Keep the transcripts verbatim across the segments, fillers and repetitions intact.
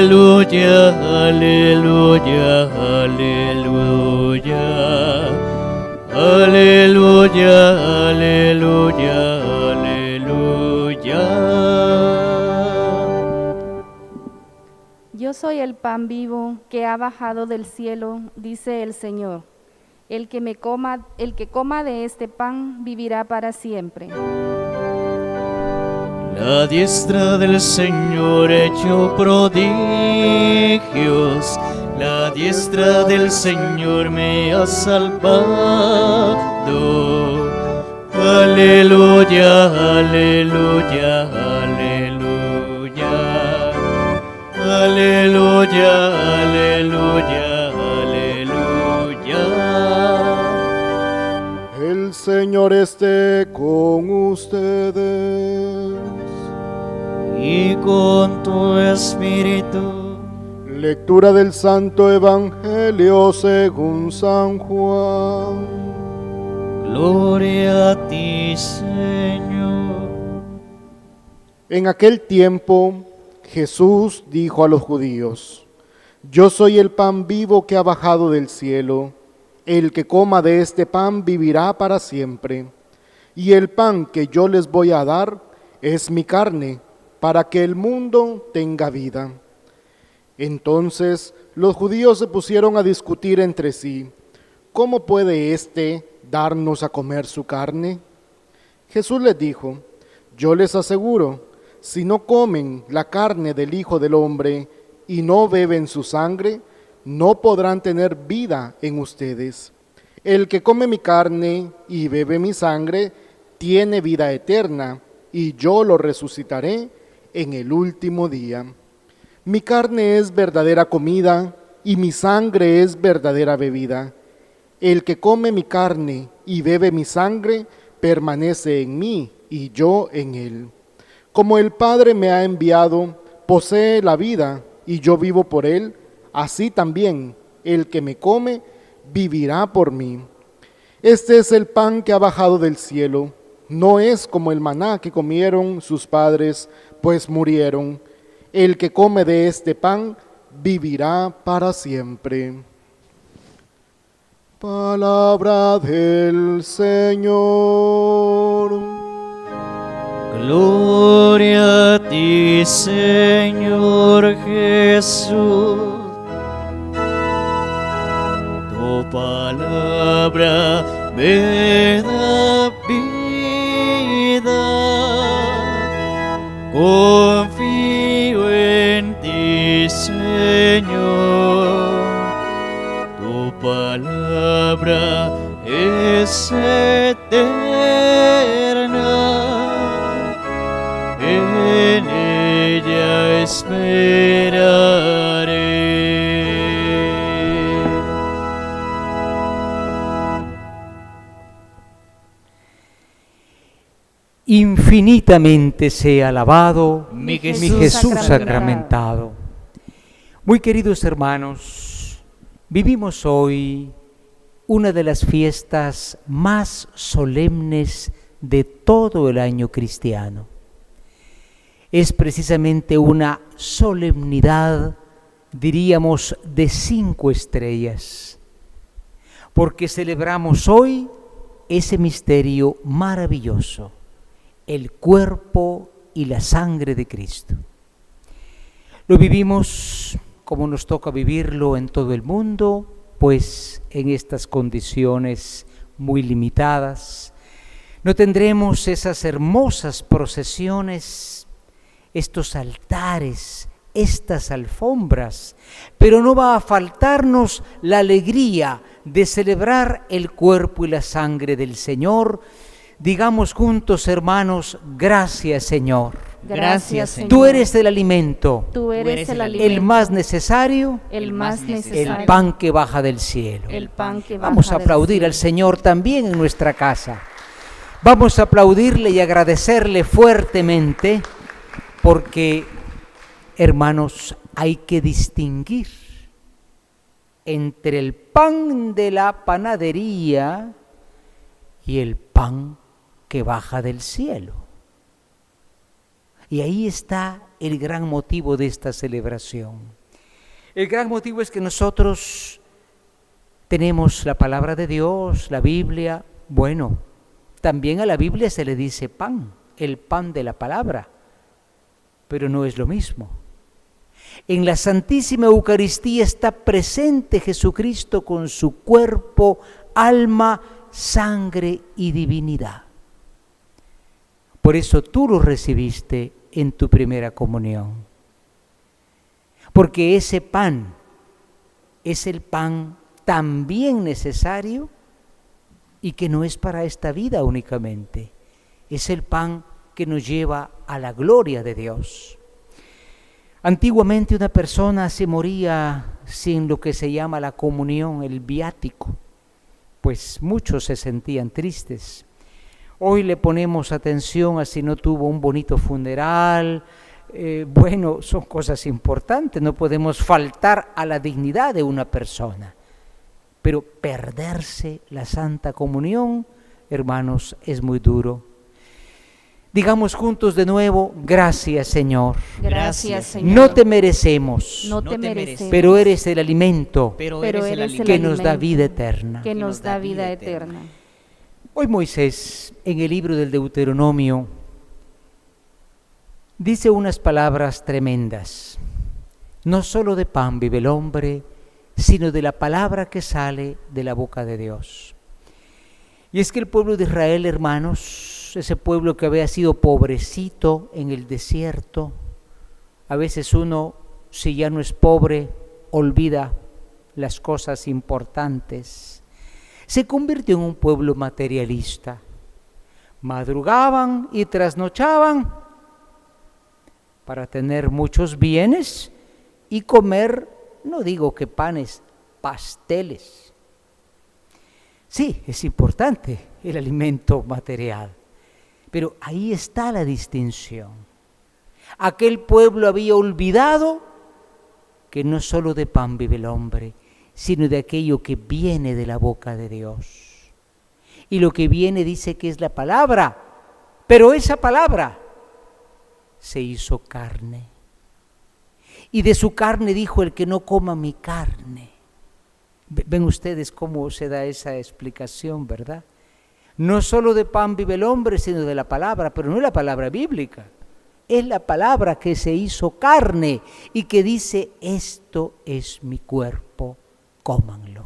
Aleluya, aleluya, aleluya. Aleluya, aleluya, aleluya. Yo soy el pan vivo que ha bajado del cielo, dice el Señor. El que me coma, el que coma de este pan vivirá para siempre. La diestra del Señor hecho prodigios, la diestra del Señor me ha salvado. Aleluya, aleluya, aleluya. Aleluya, aleluya, aleluya. El Señor esté con ustedes. Y con tu espíritu. Lectura del Santo Evangelio según San Juan. Gloria a ti, Señor. En aquel tiempo, Jesús dijo a los judíos: Yo soy el pan vivo que ha bajado del cielo. El que coma de este pan vivirá para siempre. Y el pan que yo les voy a dar es mi carne, para que el mundo tenga vida. Entonces los judíos se pusieron a discutir entre sí: ¿Cómo puede éste darnos a comer su carne? Jesús les dijo: Yo les aseguro, si no comen la carne del Hijo del Hombre y no beben su sangre, no podrán tener vida en ustedes. El que come mi carne y bebe mi sangre tiene vida eterna, y yo lo resucitaré en el último día. Mi carne es verdadera comida y mi sangre es verdadera bebida. El que come mi carne y bebe mi sangre permanece en mí y yo en él. Como el Padre me ha enviado, posee la vida y yo vivo por él, así también el que me come vivirá por mí. Este es el pan que ha bajado del cielo. No es como el maná que comieron sus padres, pues murieron. El que come de este pan vivirá para siempre. Palabra del Señor. Gloria a ti, Señor Jesús. Tu palabra me da vida. Confío en ti, Señor. Tu palabra es eterna. En ella esperaré. Infinitamente sea alabado mi mi Jesús, Jesús sacramentado. sacramentado. Muy queridos hermanos, vivimos hoy una de las fiestas más solemnes de todo el año cristiano. Es precisamente una solemnidad, diríamos, de cinco estrellas, porque celebramos hoy ese misterio maravilloso, el cuerpo y la sangre de Cristo. Lo vivimos como nos toca vivirlo en todo el mundo, pues en estas condiciones muy limitadas. No tendremos esas hermosas procesiones, estos altares, estas alfombras, pero no va a faltarnos la alegría de celebrar el cuerpo y la sangre del Señor. Digamos juntos, hermanos, gracias, Señor. Gracias, Señor. Tú eres el alimento, Tú eres el alimento, el más necesario, el más necesario, el pan que baja del cielo. el pan que baja Vamos a del aplaudir cielo. al Señor también en nuestra casa. Vamos a aplaudirle y agradecerle fuertemente, porque, hermanos, hay que distinguir entre el pan de la panadería y el pan que baja del cielo. Y ahí está el gran motivo de esta celebración. El gran motivo es que nosotros tenemos la palabra de Dios, la Biblia. Bueno, también a la Biblia se le dice pan, el pan de la palabra, pero no es lo mismo. En la Santísima Eucaristía está presente Jesucristo con su cuerpo, alma, sangre y divinidad. Por eso tú lo recibiste en tu primera comunión. Porque ese pan es el pan también necesario y que no es para esta vida únicamente. Es el pan que nos lleva a la gloria de Dios. Antiguamente una persona se moría sin lo que se llama la comunión, el viático, pues muchos se sentían tristes. Hoy le ponemos atención a si no tuvo un bonito funeral. Eh, bueno, son cosas importantes, no podemos faltar a la dignidad de una persona. Pero perderse la Santa Comunión, hermanos, es muy duro. Digamos juntos de nuevo, gracias Señor. Gracias, Señor. No te merecemos, No No te te merecemos, pero eres el alimento Pero, pero eres el eres el alimento que nos da alimento vida eterna. que nos da vida eterna. Hoy Moisés, en el libro del Deuteronomio, dice unas palabras tremendas. No solo de pan vive el hombre, sino de la palabra que sale de la boca de Dios. Y es que el pueblo de Israel, hermanos, ese pueblo que había sido pobrecito en el desierto, a veces uno, si ya no es pobre, olvida las cosas importantes. Se convirtió en un pueblo materialista. Madrugaban y trasnochaban para tener muchos bienes y comer, no digo que panes, pasteles. Sí, es importante el alimento material, pero ahí está la distinción. Aquel pueblo había olvidado que no solo de pan vive el hombre, sino de aquello que viene de la boca de Dios. Y lo que viene dice que es la palabra, pero esa palabra se hizo carne. Y de su carne dijo: el que no coma mi carne. Ven ustedes cómo se da esa explicación, ¿verdad? No solo de pan vive el hombre, sino de la palabra, pero no es la palabra bíblica. Es la palabra que se hizo carne y que dice: esto es mi cuerpo, cómanlo.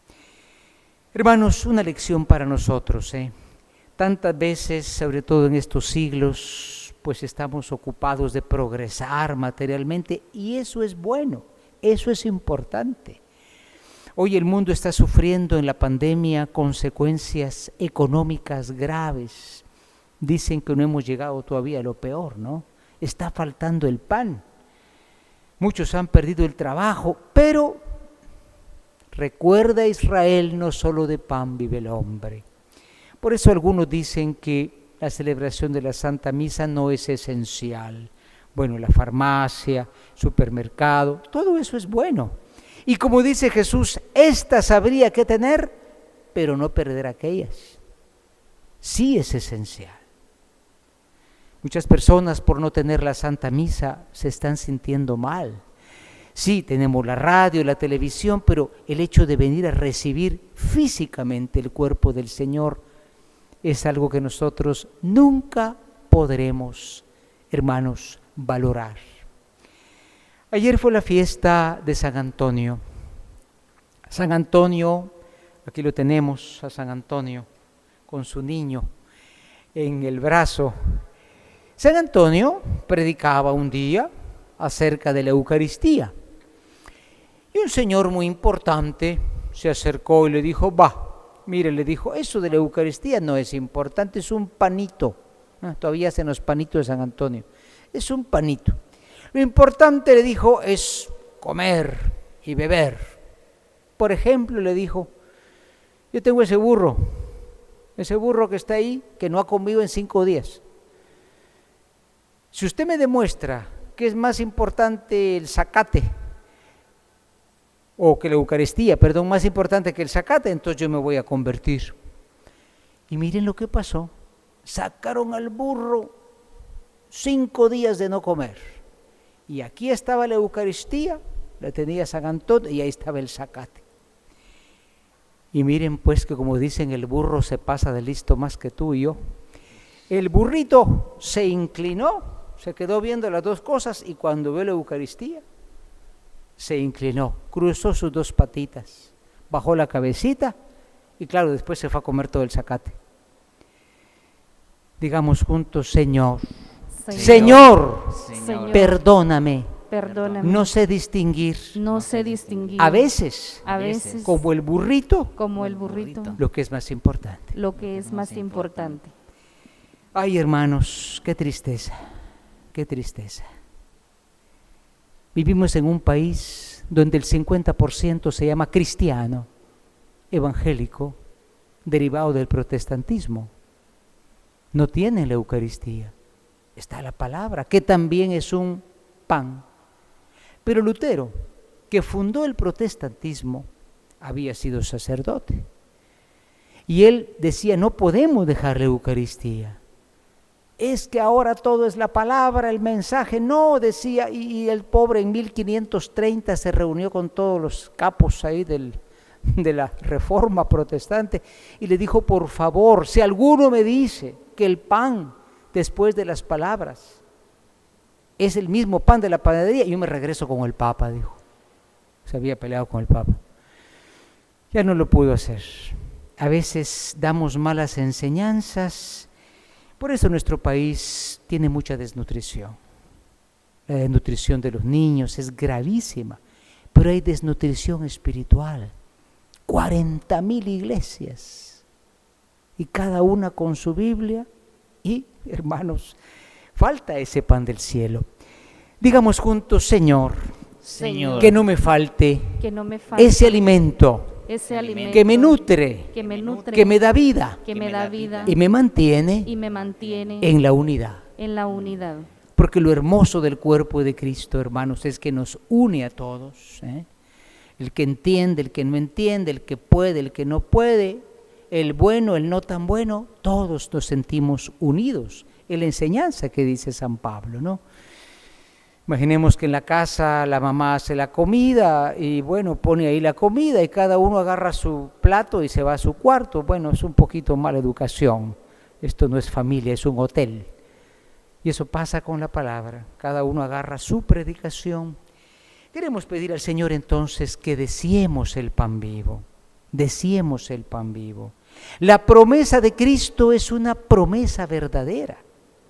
Hermanos, una lección para nosotros, ¿eh? Tantas veces, sobre todo en estos siglos, pues estamos ocupados de progresar materialmente, y eso es bueno, eso es importante. Hoy el mundo está sufriendo en la pandemia consecuencias económicas graves. Dicen que no hemos llegado todavía a lo peor, ¿no? Está faltando el pan. Muchos han perdido el trabajo, pero recuerda Israel, no solo de pan vive el hombre. Por eso algunos dicen que la celebración de la Santa Misa no es esencial. Bueno, la farmacia, supermercado, todo eso es bueno. Y como dice Jesús, estas habría que tener, pero no perder aquellas. Sí es esencial. Muchas personas, por no tener la Santa Misa, se están sintiendo mal. Sí, tenemos la radio, la televisión, pero el hecho de venir a recibir físicamente el cuerpo del Señor es algo que nosotros nunca podremos, hermanos, valorar. Ayer fue la fiesta de San Antonio. San Antonio, aquí lo tenemos, a San Antonio, con su niño en el brazo. San Antonio predicaba un día acerca de la Eucaristía. Y un señor muy importante se acercó y le dijo: va, mire, le dijo, eso de la Eucaristía no es importante, es un panito. Ah, todavía hacen los panitos de San Antonio. Es un panito. Lo importante, le dijo, es comer y beber. Por ejemplo, le dijo, yo tengo ese burro, ese burro que está ahí, que no ha comido en cinco días. Si usted me demuestra que es más importante el zacate, o que la Eucaristía, perdón, más importante que el zacate, entonces yo me voy a convertir. Y miren lo que pasó. Sacaron al burro cinco días de no comer. Y aquí estaba la Eucaristía, la tenía San Antonio, y ahí estaba el zacate. Y miren pues que como dicen, el burro se pasa de listo más que tú y yo. El burrito se inclinó, se quedó viendo las dos cosas, y cuando vio la Eucaristía, se inclinó, cruzó sus dos patitas, bajó la cabecita, y claro, después se fue a comer todo el zacate. Digamos juntos: Señor, Señor, Señor, Señor, perdóname, perdóname. no sé distinguir, No sé distinguir a veces, a veces como el burrito, como el burrito lo que es más importante. lo que es más importante. Ay, hermanos, qué tristeza, qué tristeza. Vivimos en un país donde el cincuenta por ciento se llama cristiano, evangélico, derivado del protestantismo. No tienen la Eucaristía. Está la palabra, que también es un pan. Pero Lutero, que fundó el protestantismo, había sido sacerdote. Y él decía: no podemos dejar la Eucaristía. Es que ahora todo es la palabra, el mensaje. No, decía, y, y el pobre en mil quinientos treinta se reunió con todos los capos ahí del, de la Reforma protestante y le dijo: por favor, si alguno me dice que el pan después de las palabras es el mismo pan de la panadería, yo me regreso con el Papa, dijo. Se había peleado con el Papa. Ya no lo pudo hacer. A veces damos malas enseñanzas. Por eso nuestro país tiene mucha desnutrición. La desnutrición de los niños es gravísima, pero hay desnutrición espiritual. cuarenta mil iglesias, y cada una con su Biblia, y, hermanos, falta ese pan del cielo. Digamos juntos: Señor, Señor, que no me falte Que no me falte ese alimento ese alimento que me nutre, que me nutre, que me da vida que me da vida y me mantiene y me mantiene en la unidad. en la unidad. Porque lo hermoso del cuerpo de Cristo, hermanos, es que nos une a todos, ¿eh? El que entiende, el que no entiende, el que puede, el que no puede, el bueno, el no tan bueno, todos nos sentimos unidos en la enseñanza que dice San Pablo, ¿no? Imaginemos que en la casa la mamá hace la comida y bueno, pone ahí la comida y cada uno agarra su plato y se va a su cuarto. Bueno, es un poquito mala educación. Esto no es familia, es un hotel. Y eso pasa con la palabra. Cada uno agarra su predicación. Queremos pedir al Señor entonces que deseemos el pan vivo. Deseemos el pan vivo. La promesa de Cristo es una promesa verdadera.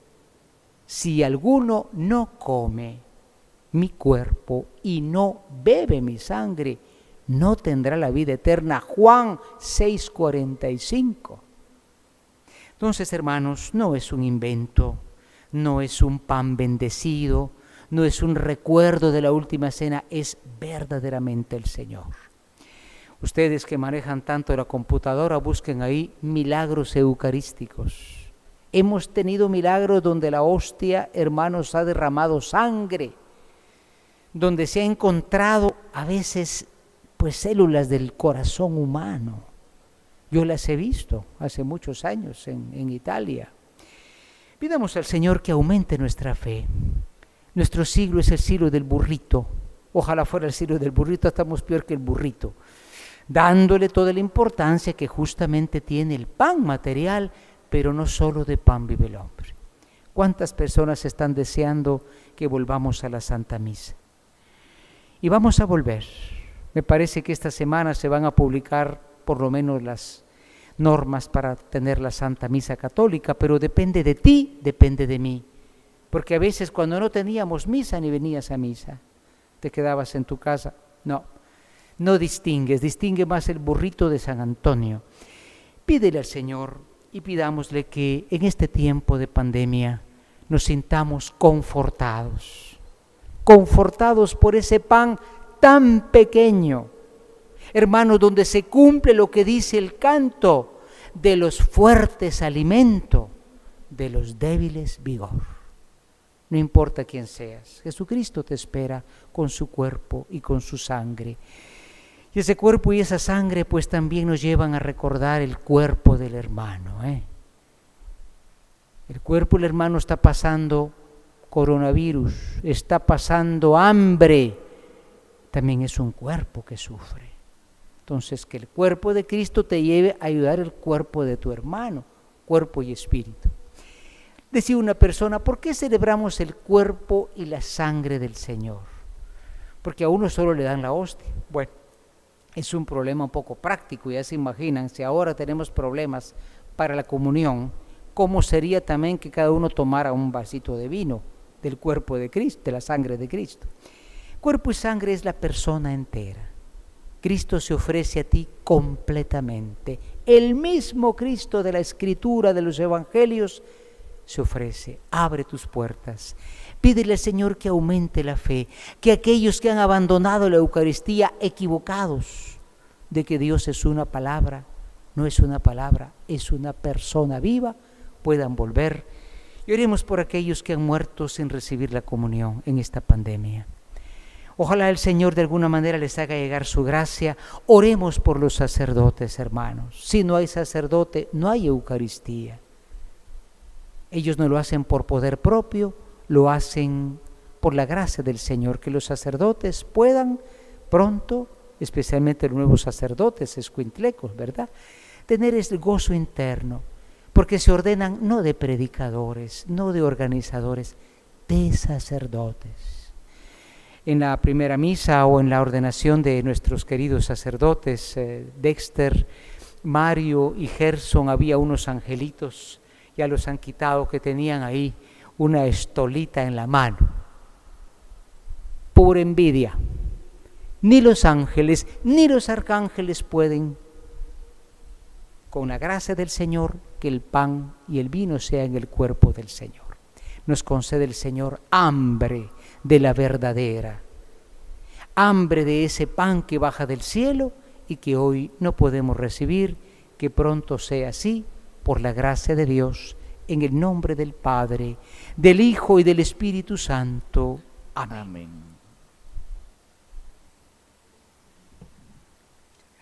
Si alguno no come mi cuerpo y no bebe mi sangre, no tendrá la vida eterna. Juan seis cuarenta y cinco. Entonces, hermanos, no es un invento, no es un pan bendecido, no es un recuerdo de la última cena, es verdaderamente el Señor. Ustedes que manejan tanto la computadora, busquen ahí milagros eucarísticos. Hemos tenido milagros donde la hostia, hermanos, ha derramado sangre, donde se ha encontrado a veces pues células del corazón humano. Yo las he visto hace muchos años en, en Italia. Pidamos al Señor que aumente nuestra fe. Nuestro siglo es el siglo del burrito. Ojalá fuera el siglo del burrito, estamos peor que el burrito. Dándole toda la importancia que justamente tiene el pan material, pero no solo de pan vive el hombre. ¿Cuántas personas están deseando que volvamos a la Santa Misa? Y vamos a volver. Me parece que esta semana se van a publicar por lo menos las normas para tener la Santa Misa Católica, pero depende de ti, depende de mí. Porque a veces cuando no teníamos misa ni venías a misa, te quedabas en tu casa. No, no distingues, distingue más el burrito de San Antonio. Pídele al Señor y pidámosle que en este tiempo de pandemia nos sintamos confortados. Confortados por ese pan tan pequeño, hermanos, donde se cumple lo que dice el canto: de los fuertes alimento, de los débiles vigor. No importa quién seas, Jesucristo te espera con su cuerpo y con su sangre. Y ese cuerpo y esa sangre pues también nos llevan a recordar el cuerpo del hermano, ¿eh? El cuerpo del hermano está pasando coronavirus, está pasando hambre, también es un cuerpo que sufre. Entonces, que el cuerpo de Cristo te lleve a ayudar al cuerpo de tu hermano, cuerpo y espíritu. Decía una persona, ¿por qué celebramos el cuerpo y la sangre del Señor? Porque a uno solo le dan la hostia. Bueno, es un problema un poco práctico, ya se imaginan, si ahora tenemos problemas para la comunión, ¿cómo sería también que cada uno tomara un vasito de vino del cuerpo de Cristo, de la sangre de Cristo? Cuerpo y sangre es la persona entera. Cristo se ofrece a ti completamente. El mismo Cristo de la Escritura, de los Evangelios, se ofrece. Abre tus puertas. Pídele al Señor que aumente la fe, que aquellos que han abandonado la Eucaristía equivocados de que Dios es una palabra, no es una palabra, es una persona viva, puedan volver. Y oremos por aquellos que han muerto sin recibir la comunión en esta pandemia. Ojalá el Señor de alguna manera les haga llegar su gracia. Oremos por los sacerdotes, hermanos. Si no hay sacerdote, no hay Eucaristía. Ellos no lo hacen por poder propio, lo hacen por la gracia del Señor. Que los sacerdotes puedan pronto, especialmente los nuevos sacerdotes escuintlecos, ¿verdad?, tener ese gozo interno, porque se ordenan no de predicadores, no de organizadores, de sacerdotes. En la primera misa o en la ordenación de nuestros queridos sacerdotes, eh, Dexter, Mario y Gerson, había unos angelitos, ya los han quitado, que tenían ahí una estolita en la mano. Por envidia. Ni los ángeles, ni los arcángeles pueden, con la gracia del Señor, que el pan y el vino sean el cuerpo del Señor. Nos concede el Señor hambre de la verdadera, hambre de ese pan que baja del cielo y que hoy no podemos recibir, que pronto sea así, por la gracia de Dios, en el nombre del Padre, del Hijo y del Espíritu Santo. Amén. Amén.